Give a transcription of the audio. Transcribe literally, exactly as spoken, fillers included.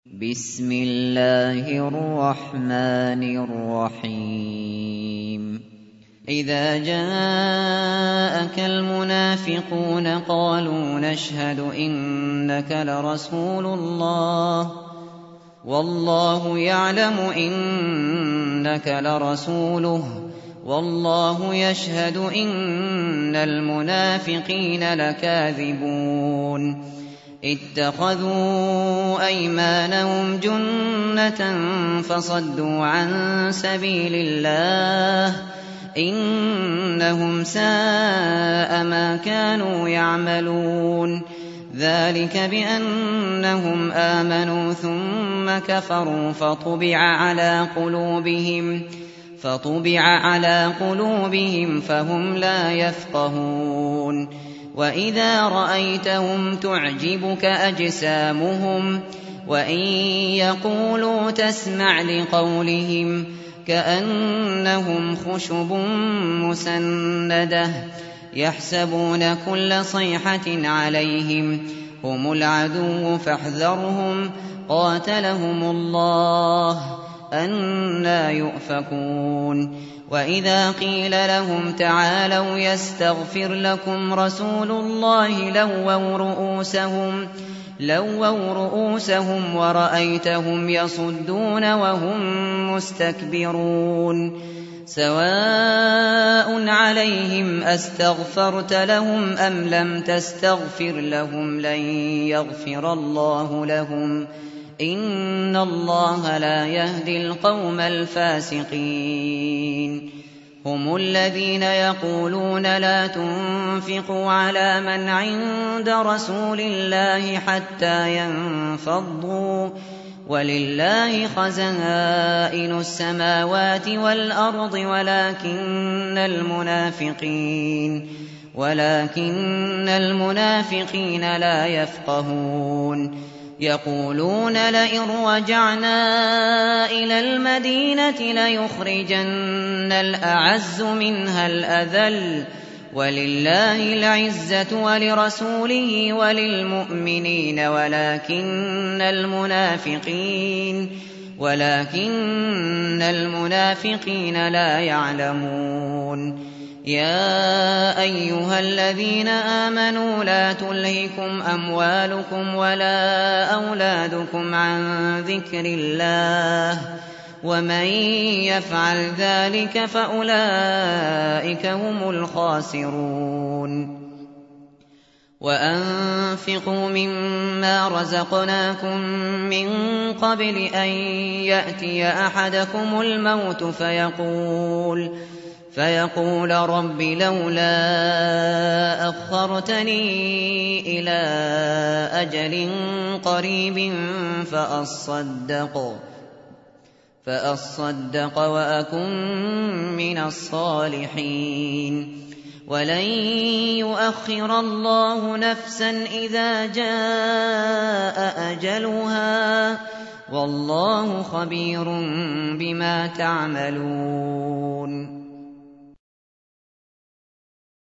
بسم الله الرحمن الرحيم إذا جاءك المنافقون قالوا نشهد إنك لرسول الله والله يعلم إنك لرسوله والله يشهد إن المنافقين لكاذبون اتخذوا أيمانهم جنة فصدوا عن سبيل الله إنهم ساء ما كانوا يعملون ذلك بأنهم آمنوا ثم كفروا فطبع على قلوبهم فطبع على قلوبهم فهم لا يفقهون وإذا رأيتهم تعجبك أجسامهم وإن يقولوا تسمع لقولهم كأنهم خشب مسندة يحسبون كل صيحة عليهم هم العدو فاحذرهم قاتلهم الله أنى يؤفكون وإذا قيل لهم تعالوا يستغفر لكم رسول الله لووا رؤوسهم لووا رؤوسهم ورأيتهم يصدون وهم مستكبرون سواء عليهم أستغفرت لهم أم لم تستغفر لهم لن يغفر الله لهم إن الله لا يهدي القوم الفاسقين هم الذين يقولون لا تنفقوا على من عند رسول الله حتى ينفضوا ولله خزائن السماوات والأرض ولكن المنافقين ولكن المنافقين لا يفقهون يقولون لئن رجعنا إلى المدينة ليخرجن الأعز منها الأذل ولله العزة ولرسوله وللمؤمنين ولكن المنافقين ولكن المنافقين لا يعلمون يا أيها الذين آمنوا لا تلهكم أموالكم ولا أولادكم عن ذكر الله ومن يفعل ذلك فأولئك هم الخاسرون وأنفقوا مما رزقناكم من قبل أن يأتي أحدكم الموت فيقول فيقول رب لولا أخرتني إلى أجل قريب فأصدق فأصدق وأكن من الصالحين ولن يؤخر الله نفسا إذا جاء أجلها والله خبير بما تعملون